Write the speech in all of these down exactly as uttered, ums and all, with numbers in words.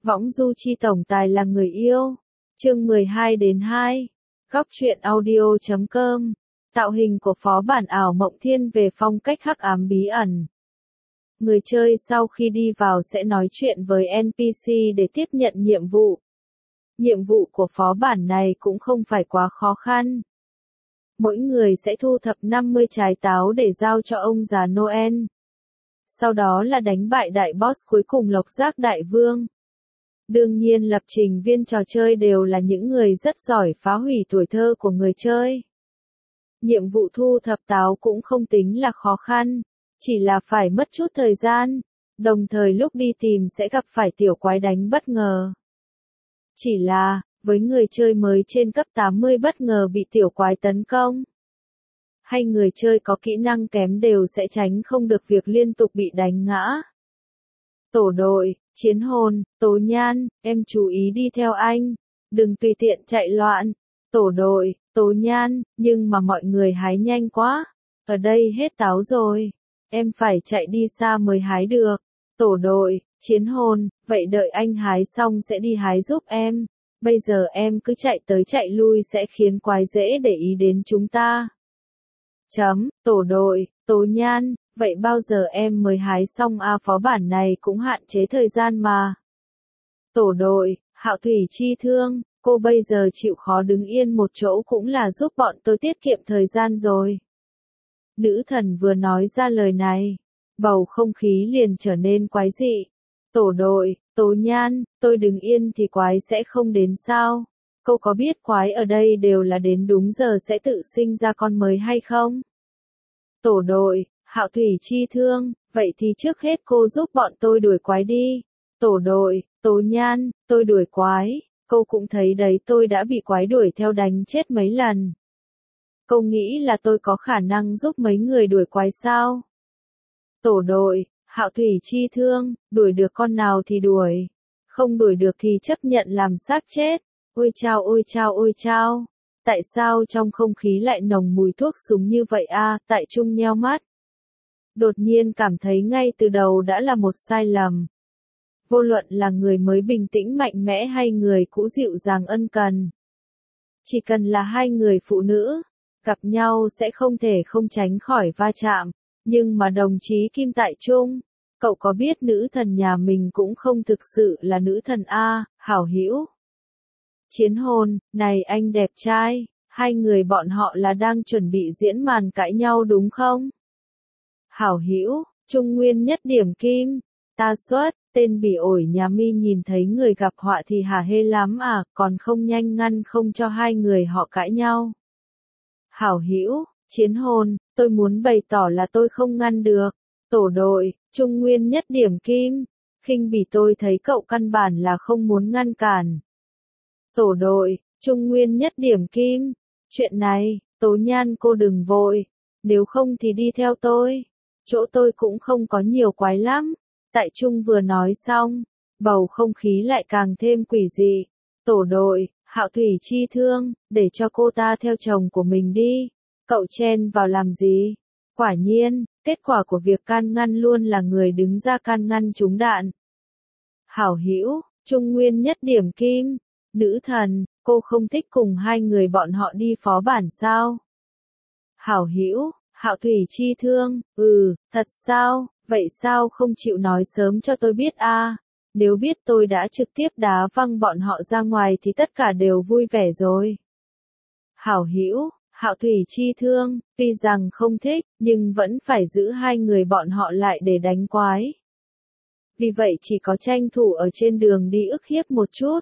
Võng du chi tổng tài là người yêu. Chương mười hai đến hai. Góc truyện audio chấm com. Tạo hình của phó bản ảo mộng thiên về phong cách hắc ám bí ẩn. Người chơi sau khi đi vào sẽ nói chuyện với en pê xê để tiếp nhận nhiệm vụ. Nhiệm vụ của phó bản này cũng không phải quá khó khăn. Mỗi người sẽ thu thập năm mươi trái táo để giao cho ông già Noel. Sau đó là đánh bại đại boss cuối cùng Lộc Giác Đại Vương. Đương nhiên lập trình viên trò chơi đều là những người rất giỏi phá hủy tuổi thơ của người chơi. Nhiệm vụ thu thập táo cũng không tính là khó khăn, chỉ là phải mất chút thời gian, đồng thời lúc đi tìm sẽ gặp phải tiểu quái đánh bất ngờ. Chỉ là, với người chơi mới trên cấp tám mươi bất ngờ bị tiểu quái tấn công, hay người chơi có kỹ năng kém đều sẽ tránh không được việc liên tục bị đánh ngã. Tổ đội, chiến hồn, Tố Nhan, em chú ý đi theo anh, đừng tùy tiện chạy loạn. Tổ đội, Tố Nhan, nhưng mà mọi người hái nhanh quá, ở đây hết táo rồi, em phải chạy đi xa mới hái được. Tổ đội, chiến hồn, vậy đợi anh hái xong sẽ đi hái giúp em, bây giờ em cứ chạy tới chạy lui sẽ khiến quái dễ để ý đến chúng ta. Chấm, tổ đội, Tố Nhan, vậy bao giờ em mới hái xong à, phó bản này cũng hạn chế thời gian mà. Tổ đội, Hạo Thủy Chi Thương, cô bây giờ chịu khó đứng yên một chỗ cũng là giúp bọn tôi tiết kiệm thời gian rồi. Nữ thần vừa nói ra lời này, bầu không khí liền trở nên quái dị. Tổ đội, Tố Nhan, tôi đứng yên thì quái sẽ không đến sao? Cô có biết quái ở đây đều là đến đúng giờ sẽ tự sinh ra con mới hay không? Tổ đội, Hạo Thủy Chi Thương, vậy thì trước hết cô giúp bọn tôi đuổi quái đi. Tổ đội, Tố Nhan, tôi đuổi quái, cô cũng thấy đấy tôi đã bị quái đuổi theo đánh chết mấy lần. Cô nghĩ là tôi có khả năng giúp mấy người đuổi quái sao? Tổ đội, Hạo Thủy Chi Thương, đuổi được con nào thì đuổi, không đuổi được thì chấp nhận làm xác chết. Ôi chao ôi chao ôi chao, tại sao trong không khí lại nồng mùi thuốc súng như vậy a? Tại Trung nheo mắt. Đột nhiên cảm thấy ngay từ đầu đã là một sai lầm. Vô luận là người mới bình tĩnh mạnh mẽ hay người cũ dịu dàng ân cần. Chỉ cần là hai người phụ nữ, gặp nhau sẽ không thể không tránh khỏi va chạm. Nhưng mà đồng chí Kim Tại Trung, cậu có biết nữ thần nhà mình cũng không thực sự là nữ thần a, Hảo Hữu. Chiến hồn, này anh đẹp trai, hai người bọn họ là đang chuẩn bị diễn màn cãi nhau đúng không? Hảo Hữu, Trung Nguyên nhất điểm kim, ta xuất, tên bỉ ổi nhà mi nhìn thấy người gặp họa thì hả hê lắm à, còn không nhanh ngăn không cho hai người họ cãi nhau. Hảo Hữu, chiến hồn, tôi muốn bày tỏ là tôi không ngăn được. Tổ đội, Trung Nguyên nhất điểm kim, khinh bỉ tôi thấy cậu căn bản là không muốn ngăn cản. Tổ đội, Trung Nguyên nhất điểm kim, chuyện này, Tố Nhan cô đừng vội, nếu không thì đi theo tôi, chỗ tôi cũng không có nhiều quái lắm. Tại Trung vừa nói xong, bầu không khí lại càng thêm quỷ dị. Tổ đội, Hạo Thủy Chi Thương, để cho cô ta theo chồng của mình đi, cậu chen vào làm gì? Quả nhiên, kết quả của việc can ngăn luôn là người đứng ra can ngăn trúng đạn. Hảo Hữu, Trung Nguyên nhất điểm kim, nữ thần, cô không thích cùng hai người bọn họ đi phó bản sao? Hảo Hữu, Hạo Thủy Chi Thương, ừ, thật sao, vậy sao không chịu nói sớm cho tôi biết a? À? Nếu biết tôi đã trực tiếp đá văng bọn họ ra ngoài thì tất cả đều vui vẻ rồi. Hảo Hữu, Hạo Thủy Chi Thương, tuy rằng không thích, nhưng vẫn phải giữ hai người bọn họ lại để đánh quái. Vì vậy chỉ có tranh thủ ở trên đường đi ức hiếp một chút.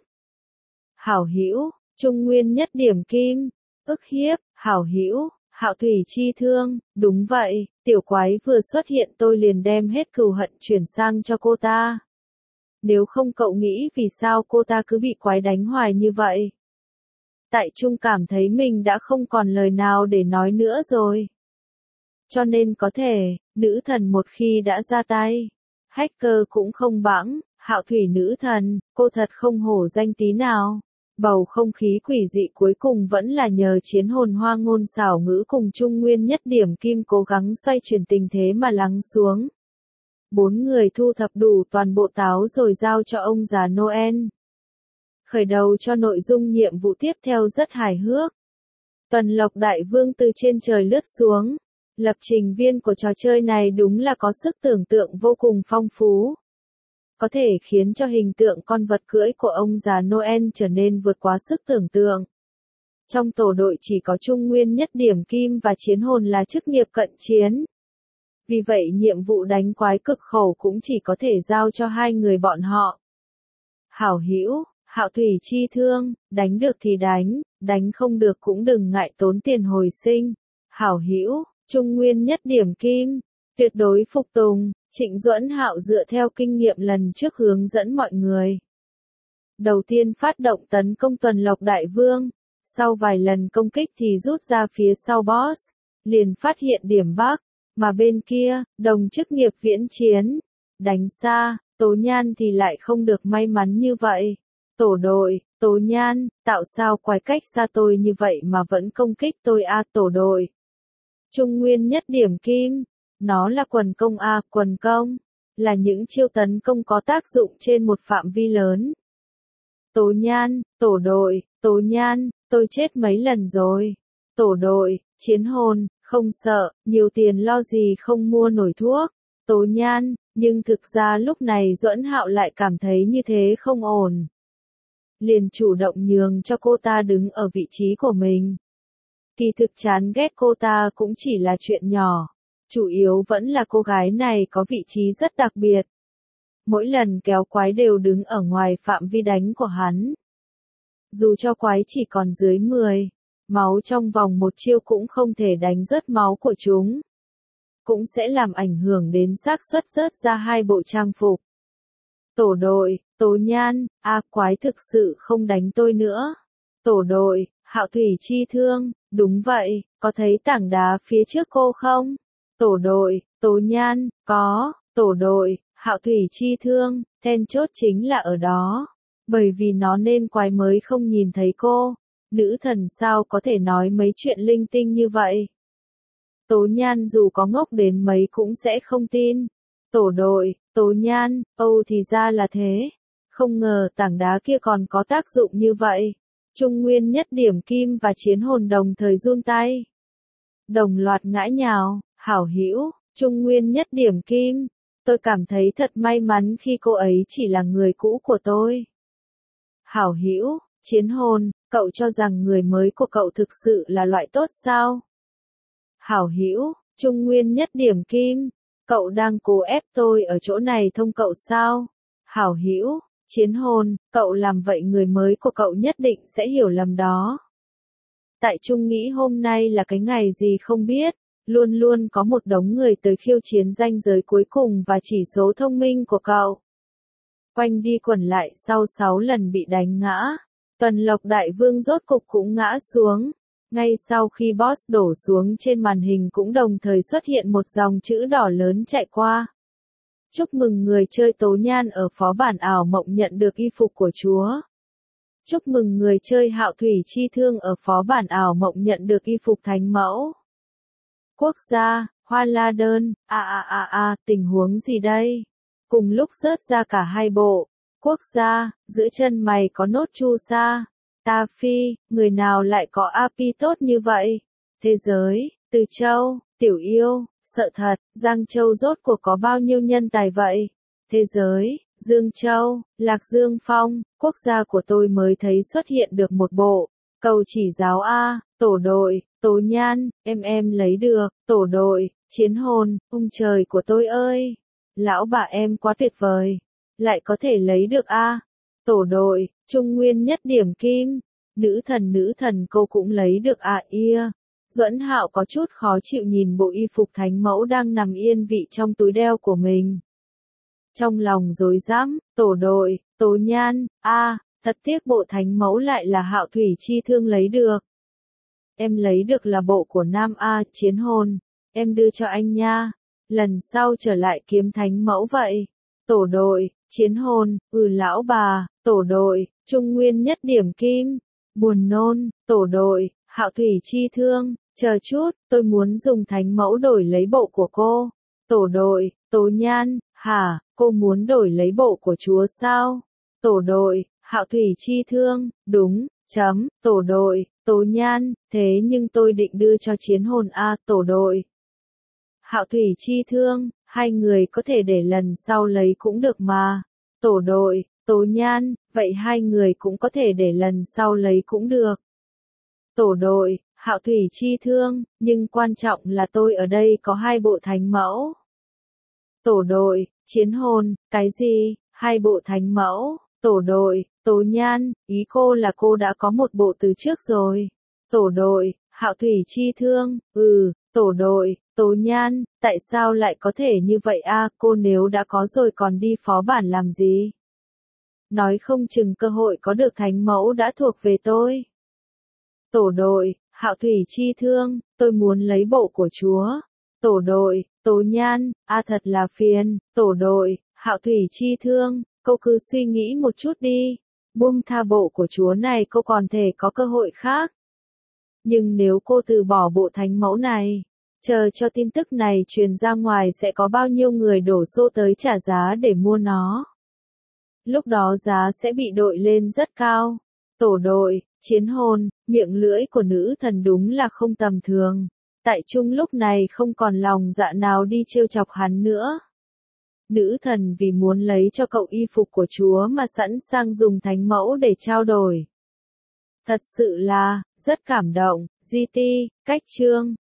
Hảo Hữu, Trung Nguyên nhất điểm kim, ức hiếp, Hảo Hữu, Hạo Thủy Chi Thương, đúng vậy, tiểu quái vừa xuất hiện tôi liền đem hết cừu hận chuyển sang cho cô ta. Nếu không cậu nghĩ vì sao cô ta cứ bị quái đánh hoài như vậy? Tại Trung cảm thấy mình đã không còn lời nào để nói nữa rồi. Cho nên có thể, nữ thần một khi đã ra tay, hacker cũng không bẵng, Hạo Thủy nữ thần, cô thật không hổ danh tí nào. Bầu không khí quỷ dị cuối cùng vẫn là nhờ chiến hồn hoa ngôn xảo ngữ cùng Trung Nguyên nhất điểm kim cố gắng xoay chuyển tình thế mà lắng xuống. Bốn người thu thập đủ toàn bộ táo rồi giao cho ông già Noel. Khởi đầu cho nội dung nhiệm vụ tiếp theo rất hài hước. Tuần Lộc Đại Vương từ trên trời lướt xuống. Lập trình viên của trò chơi này đúng là có sức tưởng tượng vô cùng phong phú. Có thể khiến cho hình tượng con vật cưỡi của ông già Noel trở nên vượt quá sức tưởng tượng. Trong tổ đội chỉ có Trung Nguyên Nhất Điểm Kim và Chiến Hồn là chức nghiệp cận chiến. Vì vậy nhiệm vụ đánh quái cực khổ cũng chỉ có thể giao cho hai người bọn họ. Hảo hữu, Hạo Thủy Chi Thương, đánh được thì đánh, đánh không được cũng đừng ngại tốn tiền hồi sinh. Hảo hữu, Trung Nguyên Nhất Điểm Kim, tuyệt đối phục tùng. Trịnh Duẫn Hạo dựa theo kinh nghiệm lần trước hướng dẫn mọi người. Đầu tiên phát động tấn công Tuần Lộc Đại Vương, sau vài lần công kích thì rút ra phía sau boss, liền phát hiện điểm Bắc, mà bên kia, đồng chức nghiệp viễn chiến, đánh xa, Tố Nhan thì lại không được may mắn như vậy. Tổ đội, Tố Nhan, tạo sao quái cách xa tôi như vậy mà vẫn công kích tôi a à, tổ đội. Trung Nguyên Nhất Điểm Kim. Nó là quần công a, à, quần công, là những chiêu tấn công có tác dụng trên một phạm vi lớn. Tố Nhan, tổ đội, Tố Nhan, tôi chết mấy lần rồi. Tổ đội, Chiến Hồn, không sợ, nhiều tiền lo gì không mua nổi thuốc. Tố Nhan, nhưng thực ra lúc này Duẫn Hạo lại cảm thấy như thế không ổn. Liền chủ động nhường cho cô ta đứng ở vị trí của mình. Kỳ thực chán ghét cô ta cũng chỉ là chuyện nhỏ. Chủ yếu vẫn là cô gái này có vị trí rất đặc biệt. Mỗi lần kéo quái đều đứng ở ngoài phạm vi đánh của hắn. Dù cho quái chỉ còn dưới mười, máu trong vòng một chiêu cũng không thể đánh rớt máu của chúng. Cũng sẽ làm ảnh hưởng đến xác suất rớt ra hai bộ trang phục. Tổ đội, Tố Nhan, a quái thực sự không đánh tôi nữa. Tổ đội, Hạo Thủy Chi Thương, đúng vậy, có thấy tảng đá phía trước cô không? Tổ đội, Tố Nhan, có, tổ đội, Hạo Thủy Chi Thương, then chốt chính là ở đó. Bởi vì nó nên quái mới không nhìn thấy cô. Nữ thần sao có thể nói mấy chuyện linh tinh như vậy? Tố Nhan dù có ngốc đến mấy cũng sẽ không tin. Tổ đội, Tố Nhan, âu thì ra là thế. Không ngờ tảng đá kia còn có tác dụng như vậy. Trung Nguyên Nhất Điểm Kim và Chiến Hồn đồng thời run tay. Đồng loạt ngã nhào. Hảo hữu, Trung Nguyên Nhất Điểm Kim, tôi cảm thấy thật may mắn khi cô ấy chỉ là người cũ của tôi. Hảo hữu, Chiến Hồn, cậu cho rằng người mới của cậu thực sự là loại tốt sao? Hảo hữu, Trung Nguyên Nhất Điểm Kim, cậu đang cố ép tôi ở chỗ này thông cậu sao? Hảo hữu, Chiến Hồn, cậu làm vậy người mới của cậu nhất định sẽ hiểu lầm đó. Tại Trung nghĩ hôm nay là cái ngày gì không biết. Luôn luôn có một đống người tới khiêu chiến ranh giới cuối cùng và chỉ số thông minh của cậu. Quanh đi quẩn lại sau sáu lần bị đánh ngã. Tuần Lộc Đại Vương rốt cục cũng ngã xuống. Ngay sau khi boss đổ xuống trên màn hình cũng đồng thời xuất hiện một dòng chữ đỏ lớn chạy qua. Chúc mừng người chơi Tố Nhan ở phó bản ảo mộng nhận được y phục của Chúa. Chúc mừng người chơi Hạo Thủy Chi Thương ở phó bản ảo mộng nhận được y phục Thánh Mẫu. Quốc gia, Hoa La Đơn, a a a a, tình huống gì đây? Cùng lúc rớt ra cả hai bộ. Quốc gia, giữa chân mày có nốt chu sa. Ta phi, người nào lại có a pê tốt như vậy? Thế giới, Từ Châu, Tiểu Yêu, sợ thật, Giang Châu rốt cuộc có bao nhiêu nhân tài vậy? Thế giới, Dương Châu, Lạc Dương Phong, quốc gia của tôi mới thấy xuất hiện được một bộ. Cầu chỉ giáo A, tổ đội, Tố Nhan, em em lấy được, tổ đội, Chiến Hồn, ông trời của tôi ơi. Lão bà em quá tuyệt vời. Lại có thể lấy được A. Tổ đội, Trung Nguyên Nhất Điểm Kim. Nữ thần nữ thần cô cũng lấy được A ia. Duẫn Hạo có chút khó chịu nhìn bộ y phục Thánh Mẫu đang nằm yên vị trong túi đeo của mình. Trong lòng rối rắm, tổ đội, Tố Nhan, A, thật tiếc bộ Thánh Mẫu lại là Hạo Thủy Chi Thương lấy được. Em lấy được là bộ của Nam A, Chiến Hồn, em đưa cho anh nha. Lần sau trở lại kiếm Thánh Mẫu vậy. Tổ đội, Chiến Hồn, ừ lão bà, tổ đội, Trung Nguyên Nhất Điểm Kim. Buồn nôn, tổ đội, Hạo Thủy Chi Thương, chờ chút, tôi muốn dùng Thánh Mẫu đổi lấy bộ của cô. Tổ đội, Tố Nhan, Hả, cô muốn đổi lấy bộ của chúa sao? Tổ đội, Hạo Thủy Chi Thương, đúng, chấm, tổ đội, Tố Nhan, thế nhưng tôi định đưa cho Chiến Hồn a, tổ đội. Hạo Thủy Chi Thương, hai người có thể để lần sau lấy cũng được mà. Tổ đội, Tố Nhan, vậy hai người cũng có thể để lần sau lấy cũng được. Tổ đội, Hạo Thủy Chi Thương, nhưng quan trọng là tôi ở đây có hai bộ thánh mẫu. Tổ đội, Chiến Hồn, cái gì, hai bộ thánh mẫu, tổ đội, Tố Nhan, ý cô là cô đã có một bộ từ trước rồi. Tổ đội, Hạo Thủy Chi Thương, ừ, tổ đội, Tố Nhan, tại sao lại có thể như vậy a, cô nếu đã có rồi còn đi phó bản làm gì? Nói không chừng cơ hội có được thánh mẫu đã thuộc về tôi. Tổ đội, Hạo Thủy Chi Thương, tôi muốn lấy bộ của chúa. Tổ đội, Tố Nhan, a thật là phiền. Tổ đội, Hạo Thủy Chi Thương, cô cứ suy nghĩ một chút đi. Buông tha bộ của chúa này cô còn thể có cơ hội khác. Nhưng nếu cô từ bỏ bộ thánh mẫu này, chờ cho tin tức này truyền ra ngoài sẽ có bao nhiêu người đổ xô tới trả giá để mua nó. Lúc đó giá sẽ bị đội lên rất cao. Tổ đội, Chiến Hồn, miệng lưỡi của nữ thần đúng là không tầm thường. Tại Trung lúc này không còn lòng dạ nào đi trêu chọc hắn nữa. Nữ thần vì muốn lấy cho cậu y phục của chúa mà sẵn sàng dùng thánh mẫu để trao đổi. Thật sự là, rất cảm động, giê tê, cách chương.